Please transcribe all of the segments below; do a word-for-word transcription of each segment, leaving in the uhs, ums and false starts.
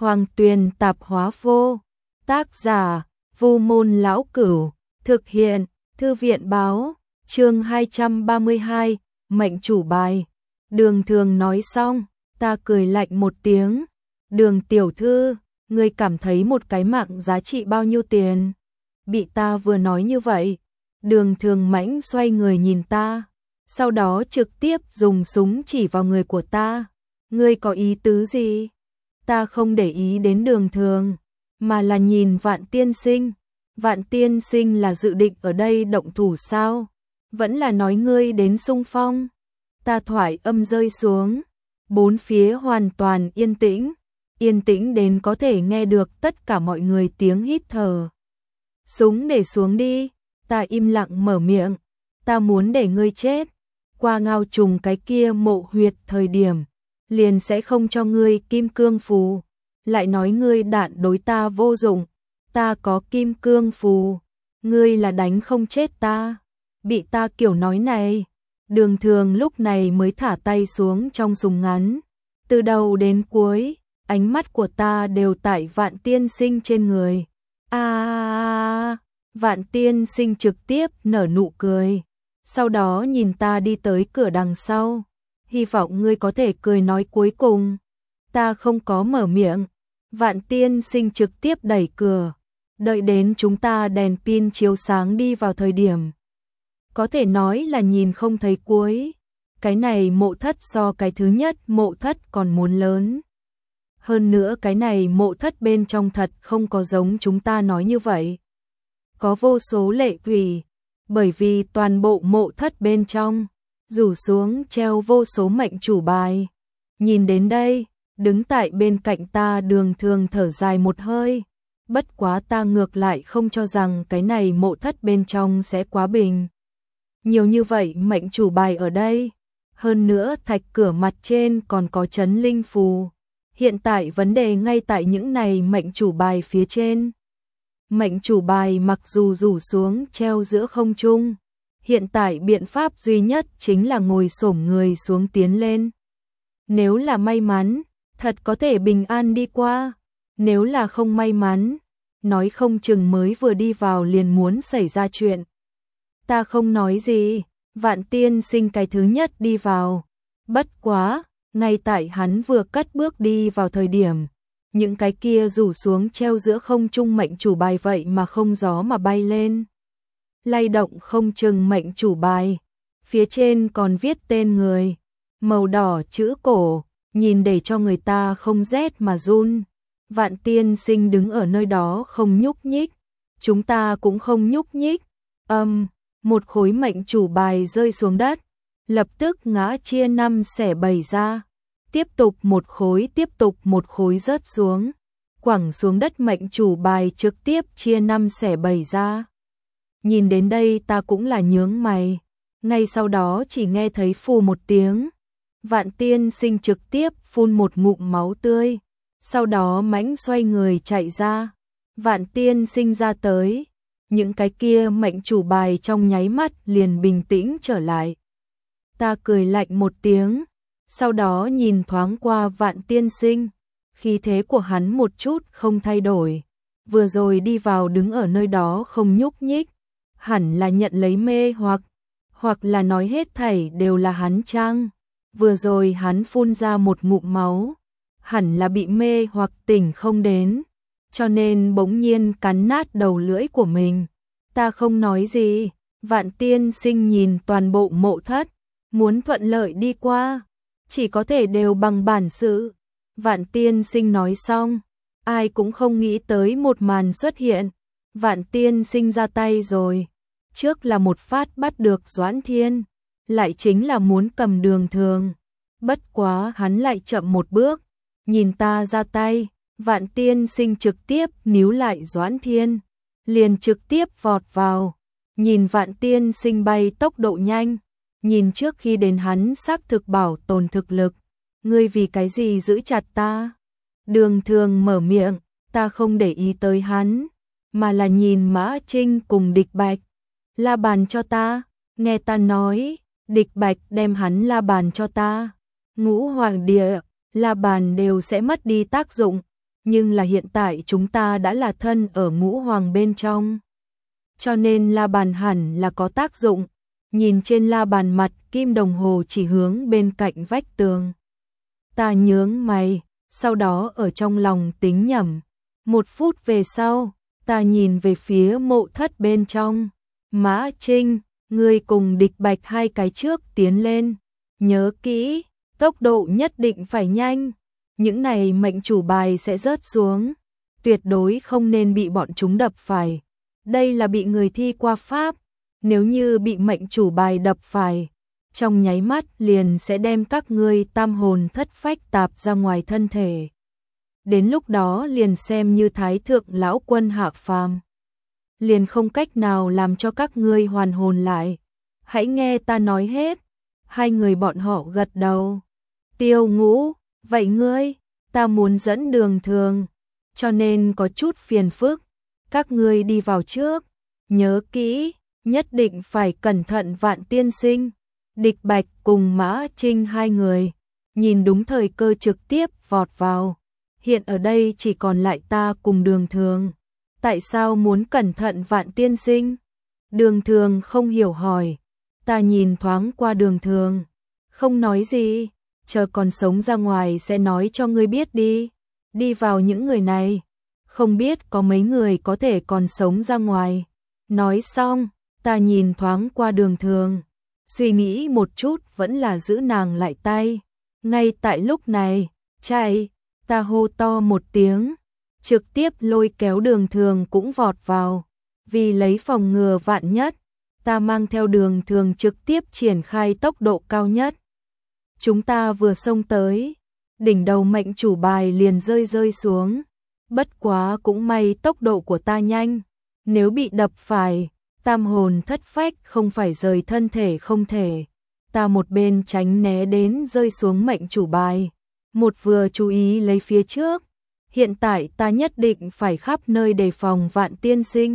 Hoàng Tuyền Tạp Hóa Vô. Tác giả: Vu Môn Lão Cửu. Thực hiện: Thư viện Báo. Chương hai trăm ba mươi hai, mệnh chủ bài. Đường Thường nói xong, ta cười lạnh một tiếng. Đường tiểu thư, ngươi cảm thấy một cái mạng giá trị bao nhiêu tiền? Bị ta vừa nói như vậy, Đường Thường mãnh xoay người nhìn ta, sau đó trực tiếp dùng súng chỉ vào người của ta. Ngươi có ý tứ gì? Ta không để ý đến Đường Thường, mà là nhìn Vạn tiên sinh. Vạn tiên sinh là dự định ở đây động thủ sao? Vẫn là nói ngươi đến xung phong? Ta thoại âm rơi xuống, bốn phía hoàn toàn yên tĩnh, yên tĩnh đến có thể nghe được tất cả mọi người tiếng hít thở. Súng để xuống đi, ta im lặng mở miệng, ta muốn để ngươi chết. Qua ngao trùng cái kia mộ huyệt thời điểm, liền sẽ không cho ngươi kim cương phù. Lại nói ngươi đạn đối ta vô dụng, ta có kim cương phù, ngươi là đánh không chết ta. Bị ta kiểu nói này, Đường Thường lúc này mới thả tay xuống trong súng ngắn. Từ đầu đến cuối, ánh mắt của ta đều tại Vạn tiên sinh trên người. À, Vạn tiên sinh trực tiếp nở nụ cười, sau đó nhìn ta đi tới cửa đằng sau. Hy vọng ngươi có thể cười nói cuối cùng. Ta không có mở miệng. Vạn tiên sinh trực tiếp đẩy cửa, đợi đến chúng ta đèn pin chiếu sáng đi vào thời điểm, có thể nói là nhìn không thấy cuối. Cái này mộ thất so cái thứ nhất mộ thất còn muốn lớn. Hơn nữa cái này mộ thất bên trong thật không có giống chúng ta nói như vậy. Có vô số lệ quỷ, bởi vì toàn bộ mộ thất bên trong rủ xuống treo vô số mệnh chủ bài. Nhìn đến đây, đứng tại bên cạnh ta Đường Thường thở dài một hơi. Bất quá ta ngược lại không cho rằng cái này mộ thất bên trong sẽ quá bình. Nhiều như vậy mệnh chủ bài ở đây. Hơn nữa thạch cửa mặt trên còn có chấn linh phù. Hiện tại vấn đề ngay tại những này mệnh chủ bài phía trên. Mệnh chủ bài mặc dù rủ xuống treo giữa không trung, hiện tại biện pháp duy nhất chính là ngồi xổm người xuống tiến lên. Nếu là may mắn, thật có thể bình an đi qua. Nếu là không may mắn, nói không chừng mới vừa đi vào liền muốn xảy ra chuyện. Ta không nói gì, Vạn tiên sinh cái thứ nhất đi vào. Bất quá, ngay tại hắn vừa cất bước đi vào thời điểm, những cái kia rủ xuống treo giữa không trung mệnh chủ bài vậy mà không gió mà bay lên. Lay động không chừng mệnh chủ bài, phía trên còn viết tên người, màu đỏ chữ cổ, nhìn để cho người ta không rét mà run. Vạn tiên sinh đứng ở nơi đó không nhúc nhích, chúng ta cũng không nhúc nhích. Âm, một khối mệnh chủ bài rơi xuống đất, lập tức ngã chia năm xẻ bảy ra. Tiếp tục một khối, tiếp tục một khối rớt xuống, quẳng xuống đất mệnh chủ bài trực tiếp chia năm xẻ bảy ra. Nhìn đến đây ta cũng là nhướng mày, ngay sau đó chỉ nghe thấy phù một tiếng. Vạn tiên sinh trực tiếp phun một ngụm máu tươi, sau đó mãnh xoay người chạy ra. Vạn tiên sinh ra tới, những cái kia mệnh chủ bài trong nháy mắt liền bình tĩnh trở lại. Ta cười lạnh một tiếng, sau đó nhìn thoáng qua Vạn tiên sinh, khí thế của hắn một chút không thay đổi. Vừa rồi đi vào đứng ở nơi đó không nhúc nhích, hẳn là nhận lấy mê hoặc, hoặc là nói hết thảy đều là hắn chăng? Vừa rồi hắn phun ra một ngụm máu, hẳn là bị mê hoặc tỉnh không đến, cho nên bỗng nhiên cắn nát đầu lưỡi của mình. Ta không nói gì, Vạn tiên sinh nhìn toàn bộ mộ thất, muốn thuận lợi đi qua, chỉ có thể đều bằng bản sự. Vạn tiên sinh nói xong, ai cũng không nghĩ tới một màn xuất hiện. Vạn tiên sinh ra tay rồi, trước là một phát bắt được Doãn Thiên, lại chính là muốn cầm Đường Thường. Bất quá hắn lại chậm một bước, nhìn ta ra tay, Vạn tiên sinh trực tiếp níu lại Doãn Thiên, liền trực tiếp vọt vào. Nhìn Vạn tiên sinh bay tốc độ nhanh, nhìn trước khi đến hắn xác thực bảo tồn thực lực. Ngươi vì cái gì giữ chặt ta? Đường Thường mở miệng, ta không để ý tới hắn, mà là nhìn Mã Trinh cùng Địch Bạch. La bàn cho ta, nghe ta nói, Địch Bạch đem hắn la bàn cho ta. Ngũ hoàng địa, la bàn đều sẽ mất đi tác dụng, nhưng là hiện tại chúng ta đã là thân ở ngũ hoàng bên trong. Cho nên la bàn hẳn là có tác dụng. Nhìn trên la bàn mặt kim đồng hồ chỉ hướng bên cạnh vách tường. Ta nhướng mày, sau đó ở trong lòng tính nhẩm. Một phút về sau, ta nhìn về phía mộ thất bên trong. Mã Trinh, ngươi cùng Địch Bạch hai cái trước tiến lên. Nhớ kỹ, tốc độ nhất định phải nhanh. Những này mệnh chủ bài sẽ rớt xuống. Tuyệt đối không nên bị bọn chúng đập phải. Đây là bị người thi qua pháp. Nếu như bị mệnh chủ bài đập phải, trong nháy mắt liền sẽ đem các ngươi tam hồn thất phách tạp ra ngoài thân thể. Đến lúc đó liền xem như thái thượng lão quân hạ phàm. Liền không cách nào làm cho các ngươi hoàn hồn lại. Hãy nghe ta nói hết. Hai người bọn họ gật đầu. Tiêu Ngũ, vậy ngươi, ta muốn dẫn Đường Thường, cho nên có chút phiền phức. Các ngươi đi vào trước, nhớ kỹ, nhất định phải cẩn thận Vạn tiên sinh. Địch Bạch cùng Mã Trinh hai người, nhìn đúng thời cơ trực tiếp vọt vào. Hiện ở đây chỉ còn lại ta cùng Đường Thường. Tại sao muốn cẩn thận Vạn tiên sinh? Đường Thường không hiểu hỏi. Ta nhìn thoáng qua Đường Thường, không nói gì, chờ còn sống ra ngoài sẽ nói cho ngươi biết đi. Đi vào những người này, không biết có mấy người có thể còn sống ra ngoài. Nói xong, ta nhìn thoáng qua Đường Thường, suy nghĩ một chút vẫn là giữ nàng lại tay. Ngay tại lúc này, chạy, ta hô to một tiếng, trực tiếp lôi kéo Đường Thường cũng vọt vào. Vì lấy phòng ngừa vạn nhất, ta mang theo Đường Thường trực tiếp triển khai tốc độ cao nhất. Chúng ta vừa xông tới, đỉnh đầu mệnh chủ bài liền rơi rơi xuống. Bất quá cũng may tốc độ của ta nhanh, nếu bị đập phải, tam hồn thất phách không phải rời thân thể không thể. Ta một bên tránh né đến rơi xuống mệnh chủ bài, một vừa chú ý lấy phía trước. Hiện tại ta nhất định phải khắp nơi đề phòng Vạn tiên sinh.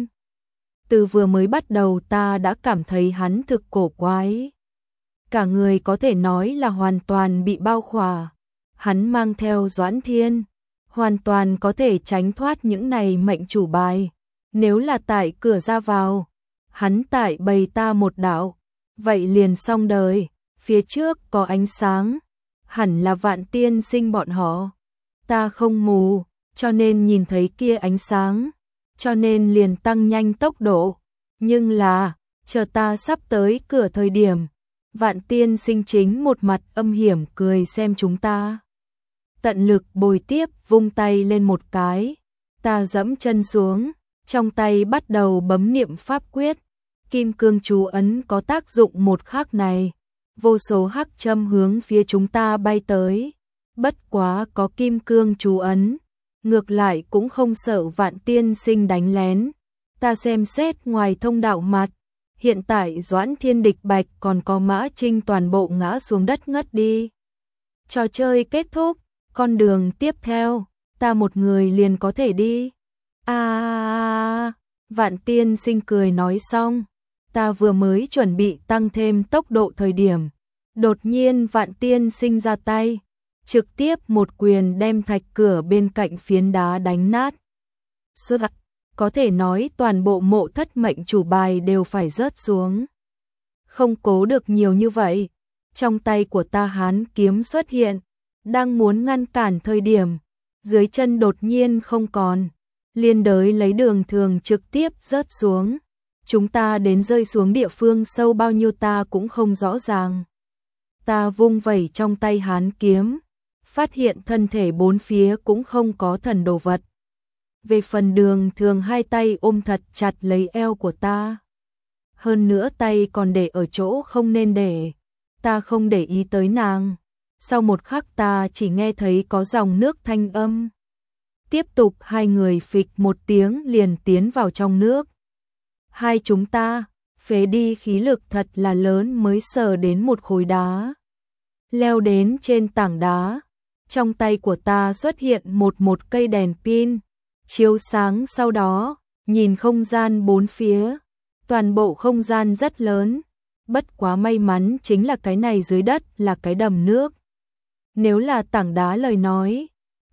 Từ vừa mới bắt đầu ta đã cảm thấy hắn thực cổ quái. Cả người có thể nói là hoàn toàn bị bao khỏa. Hắn mang theo Doãn Thiên, hoàn toàn có thể tránh thoát những này mệnh chủ bài. Nếu là tại cửa ra vào, hắn tại bày ta một đạo, vậy liền xong đời. Phía trước có ánh sáng, hẳn là Vạn tiên sinh bọn họ. Ta không mù, cho nên nhìn thấy kia ánh sáng, cho nên liền tăng nhanh tốc độ. Nhưng là, chờ ta sắp tới cửa thời điểm, Vạn tiên sinh chính một mặt âm hiểm cười xem chúng ta. Tận lực bồi tiếp, vung tay lên một cái. Ta dẫm chân xuống, trong tay bắt đầu bấm niệm pháp quyết. Kim cương chú ấn có tác dụng một khắc này. Vô số hắc châm hướng phía chúng ta bay tới. Bất quá có kim cương chú ấn, ngược lại cũng không sợ Vạn tiên sinh đánh lén. Ta xem xét ngoài thông đạo mặt, hiện tại Doãn Thiên, Địch Bạch còn có Mã Trinh toàn bộ ngã xuống đất ngất đi. Trò chơi kết thúc, con đường tiếp theo, ta một người liền có thể đi. À, Vạn tiên sinh cười nói xong, ta vừa mới chuẩn bị tăng thêm tốc độ thời điểm, đột nhiên Vạn tiên sinh ra tay, trực tiếp một quyền đem thạch cửa bên cạnh phiến đá đánh nát. Sơ có thể nói toàn bộ mộ thất mệnh chủ bài đều phải rớt xuống. Không cố được nhiều như vậy, trong tay của ta hán kiếm xuất hiện, đang muốn ngăn cản thời điểm, dưới chân đột nhiên không còn, liên đới lấy Đường Thường trực tiếp rớt xuống. Chúng ta đến rơi xuống địa phương sâu bao nhiêu ta cũng không rõ ràng. Ta vung vẩy trong tay hán kiếm, phát hiện thân thể bốn phía cũng không có thần đồ vật. Về phần Đường Thường hai tay ôm thật chặt lấy eo của ta. Hơn nữa tay còn để ở chỗ không nên để. Ta không để ý tới nàng. Sau một khắc ta chỉ nghe thấy có dòng nước thanh âm. Tiếp tục hai người phịch một tiếng liền tiến vào trong nước. Hai chúng ta, phế đi khí lực thật là lớn mới sờ đến một khối đá. Leo đến trên tảng đá. Trong tay của ta xuất hiện một một cây đèn pin. Chiếu sáng sau đó, nhìn không gian bốn phía. Toàn bộ không gian rất lớn. Bất quá may mắn chính là cái này dưới đất là cái đầm nước. Nếu là tảng đá lời nói,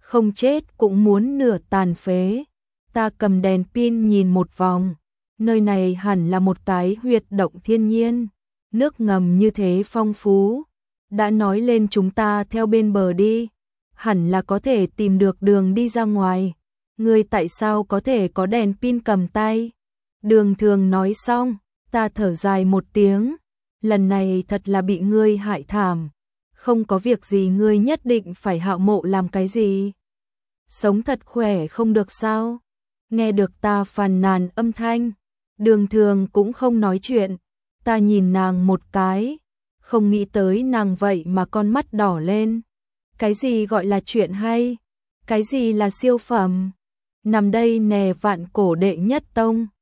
không chết cũng muốn nửa tàn phế. Ta cầm đèn pin nhìn một vòng, nơi này hẳn là một cái huyệt động thiên nhiên, nước ngầm như thế phong phú. Đã nói lên chúng ta theo bên bờ đi, hẳn là có thể tìm được đường đi ra ngoài. Ngươi tại sao có thể có đèn pin cầm tay? Đường Thường nói xong, ta thở dài một tiếng, lần này thật là bị ngươi hại thảm. Không có việc gì ngươi nhất định phải hạo mộ làm cái gì? Sống thật khỏe không được sao? Nghe được ta phàn nàn âm thanh, Đường Thường cũng không nói chuyện. Ta nhìn nàng một cái, không nghĩ tới nàng vậy mà con mắt đỏ lên. Cái gì gọi là chuyện hay? Cái gì là siêu phẩm? Nằm đây nè, vạn cổ đệ nhất tông,